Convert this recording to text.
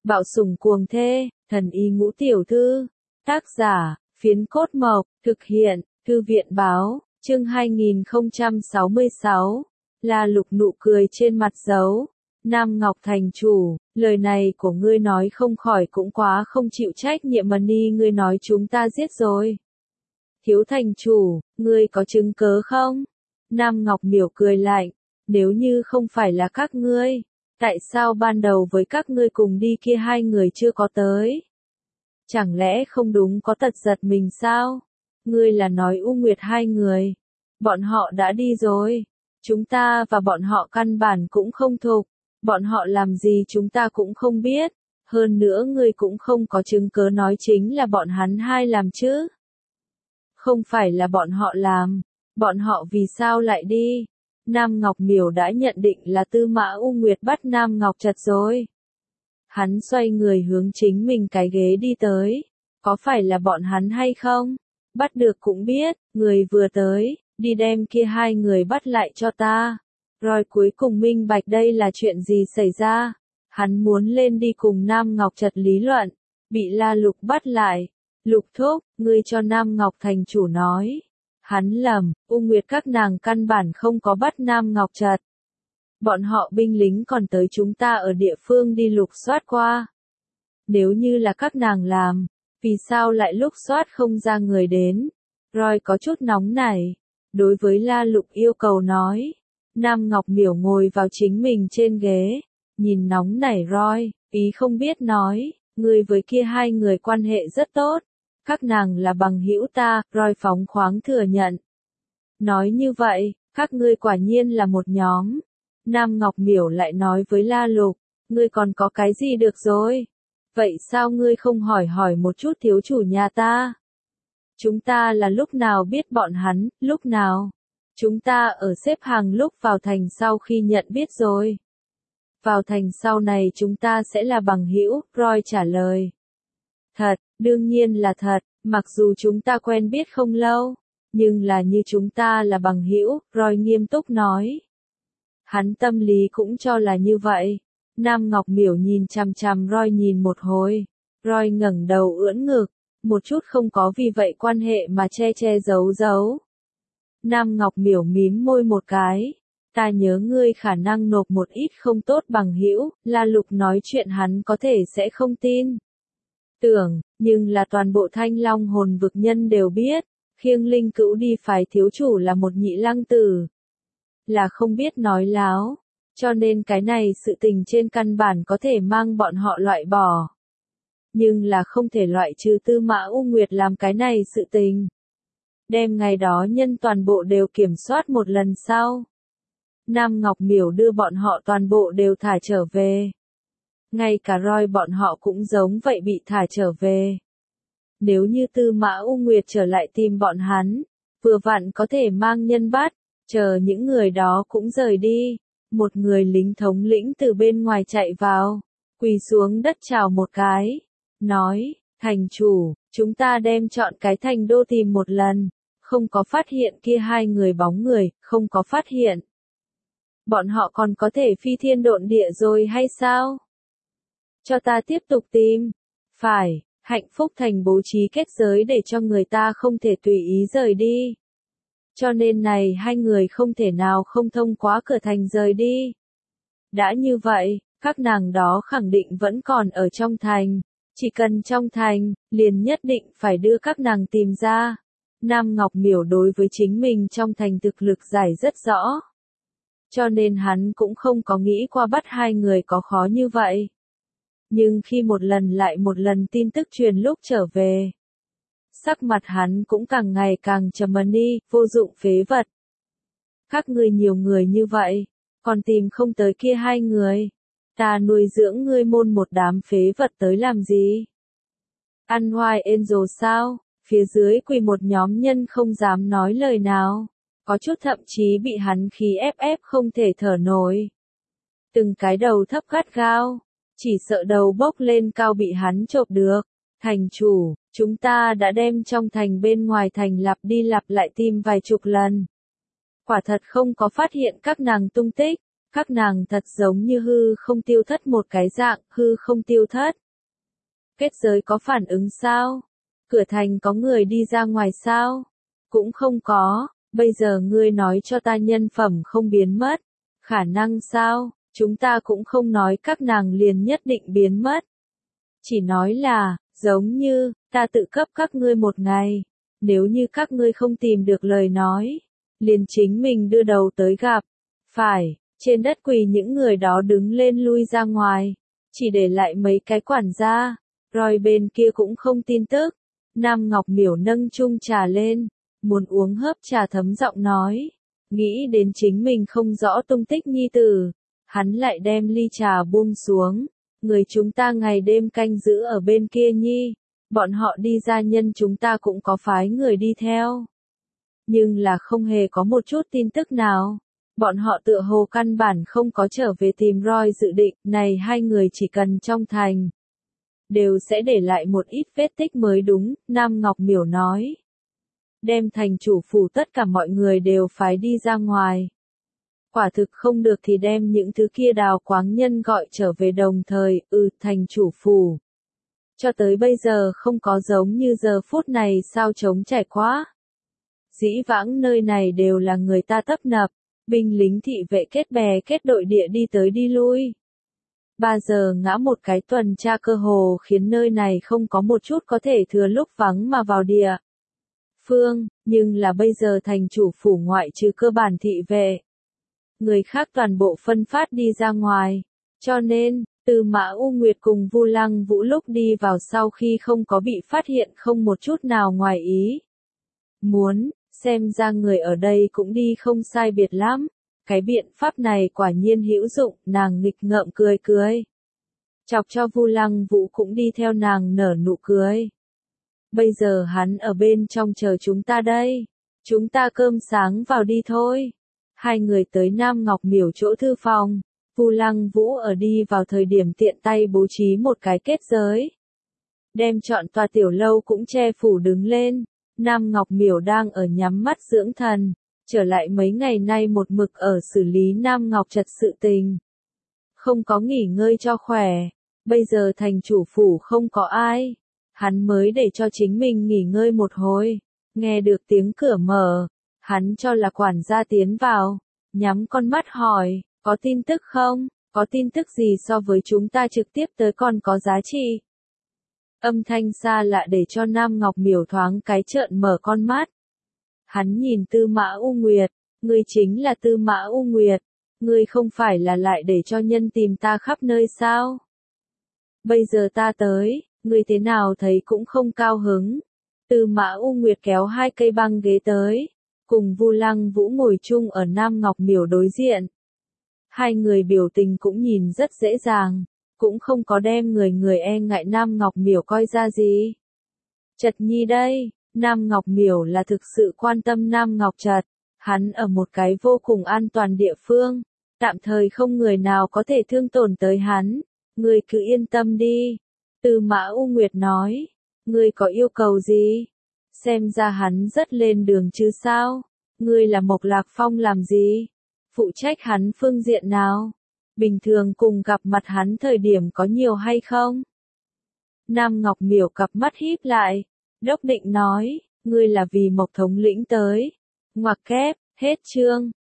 Bạo sủng cuồng thê, thần y ngũ tiểu thư. Tác giả, Phiến Cốt Mộc, thực hiện, Thư viện báo, chương 2066. La Lục nụ cười trên mặt giấu. Nam Ngọc thành chủ, lời này của ngươi nói không khỏi cũng quá không chịu trách nhiệm mà ni, ngươi nói chúng ta giết rồi. Thiếu thành chủ, ngươi có chứng cớ không? Nam Ngọc miểu cười lạnh, nếu như không phải là các ngươi, tại sao ban đầu với các ngươi cùng đi kia hai người chưa có tới? Chẳng lẽ không đúng có tật giật mình sao? Ngươi là nói U Nguyệt hai người, bọn họ đã đi rồi, chúng ta và bọn họ căn bản cũng không thuộc, bọn họ làm gì chúng ta cũng không biết, hơn nữa ngươi cũng không có chứng cớ nói chính là bọn hắn hai làm chứ. Không phải là bọn họ làm, bọn họ vì sao lại đi? Nam Ngọc miểu đã nhận định là Tư Mã U Nguyệt bắt Nam Ngọc Trật rồi. Hắn xoay người hướng chính mình cái ghế đi tới, có phải là bọn hắn hay không? Bắt được cũng biết, người vừa tới, đi đem kia hai người bắt lại cho ta. Rồi cuối cùng minh bạch đây là chuyện gì xảy ra. Hắn muốn lên đi cùng Nam Ngọc Trật lý luận, bị La Lục bắt lại. Lục thúc, ngươi cho Nam Ngọc thành chủ nói. Hắn lầm, U Nguyệt các nàng căn bản không có bắt Nam Ngọc Trật. Bọn họ binh lính còn tới chúng ta ở địa phương đi lục soát qua. Nếu như là các nàng làm, vì sao lại lục soát không ra người đến? Rồi có chút nóng nảy. Đối với La Lục yêu cầu nói. Nam Ngọc miểu ngồi vào chính mình trên ghế. Nhìn nóng nảy Roy, ý không biết nói. Người với kia hai người quan hệ rất tốt. Các nàng là bằng hữu ta, Roy phóng khoáng thừa nhận. Nói như vậy, các ngươi quả nhiên là một nhóm. Nam Ngọc miểu lại nói với La Lục, ngươi còn có cái gì được rồi? Vậy sao ngươi không hỏi hỏi một chút thiếu chủ nhà ta? Chúng ta là lúc nào biết bọn hắn, lúc nào? Chúng ta ở xếp hàng lúc vào thành sau khi nhận biết rồi. Vào thành sau này chúng ta sẽ là bằng hữu, Roy trả lời. Thật, đương nhiên là thật, mặc dù chúng ta quen biết không lâu, nhưng là như chúng ta là bằng hữu, Roy nghiêm túc nói. Hắn tâm lý cũng cho là như vậy. Nam Ngọc miểu nhìn chằm chằm Roy nhìn một hồi. Roy ngẩng đầu ưỡn ngực, một chút không có vì vậy quan hệ mà che che giấu giấu. Nam Ngọc miểu mím môi một cái. Ta nhớ ngươi khả năng nộp một ít không tốt bằng hữu, La Lục nói chuyện hắn có thể sẽ không tin. Tưởng, nhưng là toàn bộ Thanh Long hồn vực nhân đều biết, Khiêng Linh Cữu đi phái thiếu chủ là một nhị lăng tử. Là không biết nói láo, cho nên cái này sự tình trên căn bản có thể mang bọn họ loại bỏ. Nhưng là không thể loại trừ Tư Mã U Nguyệt làm cái này sự tình. Đem ngày đó nhân toàn bộ đều kiểm soát một lần sau. Nam Ngọc miểu đưa bọn họ toàn bộ đều thả trở về. Ngay cả Roy bọn họ cũng giống vậy bị thả trở về. Nếu như Tư Mã U Nguyệt trở lại tìm bọn hắn, vừa vặn có thể mang nhân bắt, chờ những người đó cũng rời đi. Một người lính thống lĩnh từ bên ngoài chạy vào, quỳ xuống đất chào một cái, nói, thành chủ, chúng ta đem chọn cái thành đô tìm một lần, không có phát hiện kia hai người bóng người, không có phát hiện. Bọn họ còn có thể phi thiên độn địa rồi hay sao? Cho ta tiếp tục tìm. Phải, Hạnh Phúc Thành bố trí kết giới để cho người ta không thể tùy ý rời đi. Cho nên này hai người không thể nào không thông qua cửa thành rời đi. Đã như vậy, các nàng đó khẳng định vẫn còn ở trong thành. Chỉ cần trong thành, liền nhất định phải đưa các nàng tìm ra. Nam Ngọc miểu đối với chính mình trong thành thực lực giải rất rõ. Cho nên hắn cũng không có nghĩ qua bắt hai người có khó như vậy. Nhưng khi một lần lại một lần tin tức truyền lúc trở về, sắc mặt hắn cũng càng ngày càng trầm đi, vô dụng phế vật. Các ngươi nhiều người như vậy, còn tìm không tới kia hai người. Ta nuôi dưỡng ngươi môn một đám phế vật tới làm gì? Ăn hoài Angel sao? Phía dưới quỳ một nhóm nhân không dám nói lời nào. Có chút thậm chí bị hắn khí ép không thể thở nổi. Từng cái đầu thấp gắt gao, chỉ sợ đầu bốc lên cao bị hắn chộp được. Thành chủ, chúng ta đã đem trong thành bên ngoài thành lặp đi lặp lại tìm vài chục lần. Quả thật không có phát hiện các nàng tung tích, Các nàng thật giống như hư không tiêu thất một cái dạng, hư không tiêu thất. Kết giới có phản ứng sao? Cửa thành có người đi ra ngoài sao? Cũng không có, bây giờ ngươi nói cho ta nhân phẩm không biến mất. Khả năng sao? Chúng ta cũng không nói các nàng liền nhất định biến mất. Chỉ nói là, giống như, ta tự cấp các ngươi một ngày. Nếu như các ngươi không tìm được lời nói, liền chính mình đưa đầu tới gặp. Phải, trên đất quỳ những người đó đứng lên lui ra ngoài. Chỉ để lại mấy cái quản gia. Rồi bên kia cũng không tin tức. Nam Ngọc Miểu nâng chung trà lên. Muốn uống hớp trà thấm giọng nói. Nghĩ đến chính mình không rõ tung tích nhi tử. Hắn lại đem ly trà buông xuống. Người chúng ta ngày đêm canh giữ ở bên kia nhi. Bọn họ đi ra nhân chúng ta cũng có phái người đi theo. Nhưng là không hề có một chút tin tức nào. Bọn họ tựa hồ căn bản không có trở về tìm Roy dự định. Này hai người chỉ cần trong thành. Đều sẽ để lại một ít vết tích mới đúng, Nam Ngọc Miểu nói. Đem thành chủ phủ tất cả mọi người đều phái đi ra ngoài. Quả thực không được thì đem những thứ kia đào quáng nhân gọi trở về đồng thời, thành chủ phủ. Cho tới bây giờ không có giống như giờ phút này sao trống trải quá. Dĩ vãng nơi này đều là người ta tấp nập, binh lính thị vệ kết bè kết đội địa đi tới đi lui. 3 giờ ngã một cái tuần tra cơ hồ khiến nơi này không có một chút có thể thừa lúc vắng mà vào địa phương, nhưng là bây giờ thành chủ phủ ngoại trừ cơ bản thị vệ. Người khác toàn bộ phân phát đi ra ngoài, cho nên, Tư Mã U Nguyệt cùng Vu Lăng Vũ lúc đi vào sau khi không có bị phát hiện không một chút nào ngoài ý. Muốn, xem ra người ở đây cũng đi không sai biệt lắm. Cái biện pháp này quả nhiên hữu dụng, nàng nghịch ngợm cười cười. Chọc cho Vu Lăng Vũ cũng đi theo nàng nở nụ cười. Bây giờ hắn ở bên trong chờ chúng ta đây. Chúng ta cơm sáng vào đi thôi. Hai người tới Nam Ngọc Miểu chỗ thư phòng. Vu Lăng Vũ ở đi vào thời điểm tiện tay bố trí một cái kết giới. Đem chọn tòa tiểu lâu cũng che phủ đứng lên. Nam Ngọc Miểu đang ở nhắm mắt dưỡng thần. Trở lại mấy ngày nay một mực ở xử lý Nam Ngọc Trật sự tình. Không có nghỉ ngơi cho khỏe. Bây giờ thành chủ phủ không có ai. Hắn mới để cho chính mình nghỉ ngơi một hồi. Nghe được tiếng cửa mở. Hắn cho là quản gia tiến vào. Nhắm con mắt hỏi, có tin tức không? Có tin tức gì so với chúng ta trực tiếp tới còn có giá trị? Âm thanh xa lạ để cho Nam Ngọc Miểu thoáng cái trợn mở con mắt. Hắn nhìn Tư Mã U Nguyệt, ngươi chính là Tư Mã U Nguyệt, ngươi không phải là lại để cho nhân tìm ta khắp nơi sao? Bây giờ ta tới, ngươi thế nào thấy cũng không cao hứng. Tư Mã U Nguyệt kéo hai cây băng ghế tới, cùng Vu Lăng Vũ ngồi chung ở Nam Ngọc Miểu đối diện. Hai người biểu tình cũng nhìn rất dễ dàng, cũng không có đem người e ngại Nam Ngọc Miểu coi ra gì. Trật Nhi đây. Nam Ngọc Miểu là thực sự quan tâm Nam Ngọc Trật, hắn ở một cái vô cùng an toàn địa phương, tạm thời không người nào có thể thương tổn tới hắn, ngươi cứ yên tâm đi. Tư Mã U Nguyệt nói, ngươi có yêu cầu gì? Xem ra hắn rất lên đường chứ sao? Ngươi là Mộc Lạc Phong làm gì? Phụ trách hắn phương diện nào? Bình thường cùng gặp mặt hắn thời điểm có nhiều hay không? Nam Ngọc Miểu cặp mắt híp lại. Đốc Định nói, ngươi là vì Mộc thống lĩnh tới. Ngoặc kép, hết chương.